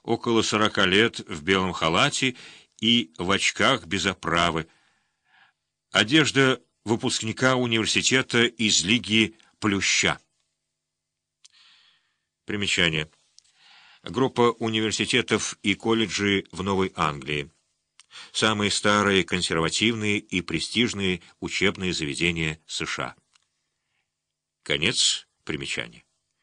около 40 лет, в белом халате и в очках без оправы. Одежда выпускника университета из Лиги Плюща. Примечание. Группа университетов и колледжей в Новой Англии. Самые старые, консервативные и престижные учебные заведения США. Конец примечания.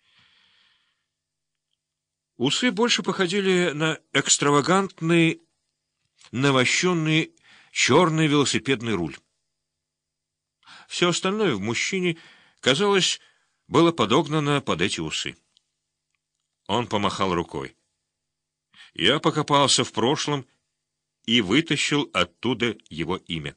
Усы больше походили на экстравагантный, навощенный черный велосипедный руль. Все остальное в мужчине, казалось, было подогнано под эти усы. Он помахал рукой. Я покопался в прошлом и вытащил оттуда его имя.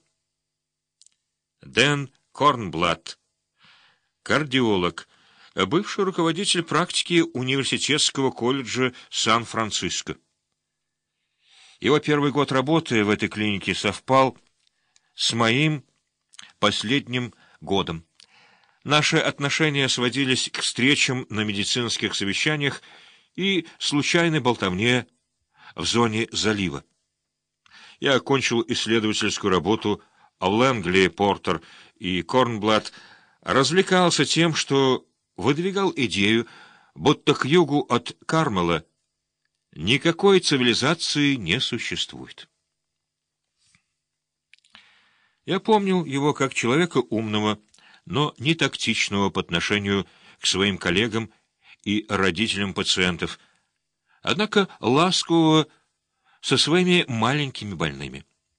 Дэн Корнблат, кардиолог, бывший руководитель практики университетского колледжа Сан-Франциско. Его первый год работы в этой клинике совпал с моим последним годом. Наши отношения сводились к встречам на медицинских совещаниях и случайной болтовне в зоне залива. Я окончил исследовательскую работу, а Лэнгли, Портер и Корнблат развлекался тем, что выдвигал идею, будто к югу от Кармела никакой цивилизации не существует. Я помнил его как человека умного, но не тактичного по отношению к своим коллегам и родителям пациентов, однако ласкового со своими маленькими больными.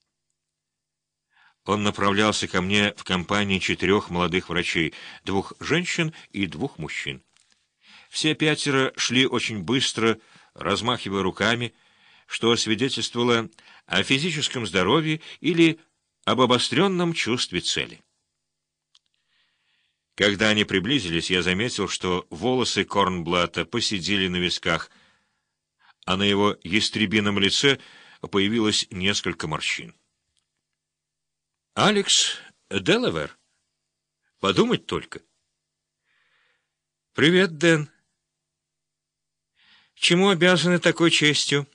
Он направлялся ко мне в компании 4 молодых врачей, 2 женщин и 2 мужчин. Все 5 шли очень быстро, размахивая руками, что свидетельствовало о физическом здоровье или об обостренном чувстве цели. Когда они приблизились, я заметил, что волосы Корнблата поседели на висках, а на его ястребином лице появилось несколько морщин. Алекс Делавер? Подумать только. Привет, Дэн. Чему обязаны такой честью?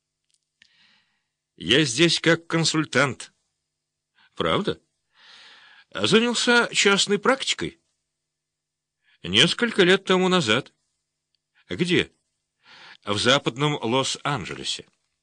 Я здесь как консультант. Правда? Занялся частной практикой? Несколько лет тому назад. Где? В западном Лос-Анджелесе.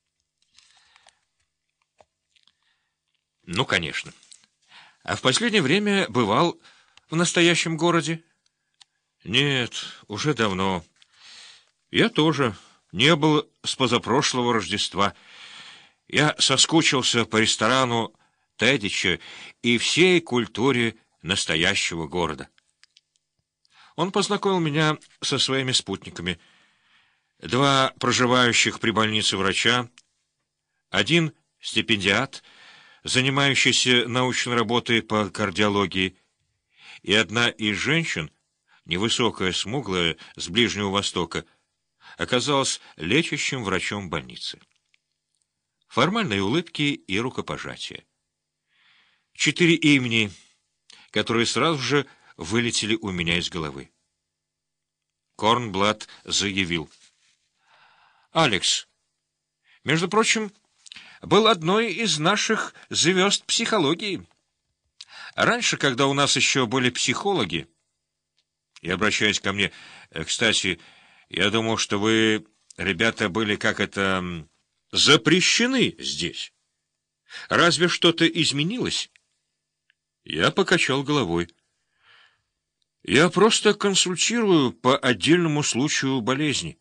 Ну, конечно. А в последнее время бывал в настоящем городе? Нет, уже давно. Я тоже не был с позапрошлого Рождества. Я соскучился по ресторану Тедича и всей культуре настоящего города. Он познакомил меня со своими спутниками. 2 проживающих при больнице врача, 1 стипендиат, занимающийся научной работой по кардиологии, и 1 из женщин, невысокая, смуглая, с Ближнего Востока, оказалась лечащим врачом больницы. Формальные улыбки и рукопожатия. 4 имени, которые сразу же вылетели у меня из головы. Корнблат заявил. Алекс, между прочим, был одной из наших звезд психологии. Раньше, когда у нас еще были психологи, и обращаясь ко мне, кстати, я думал, что вы, ребята, были запрещены здесь. Разве что-то изменилось? Я покачал головой. Я просто консультирую по отдельному случаю болезни.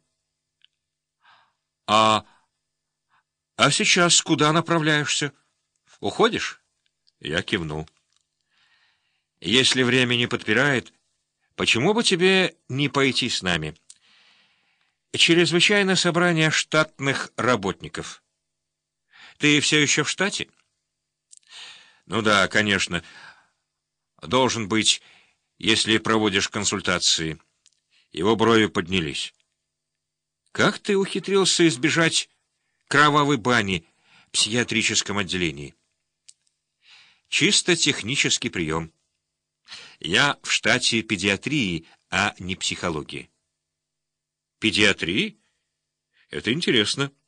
А сейчас куда направляешься? Уходишь? Я кивнул. Если время не подпирает, почему бы тебе не пойти с нами? Чрезвычайное собрание штатных работников. Ты все еще в штате? Ну да, конечно. Должен быть, если проводишь консультации. Его брови поднялись. Как ты ухитрился избежать кровавой бани в психиатрическом отделении? Чисто технический прием. Я в штате педиатрии, а не психологии. Педиатрии? Это интересно.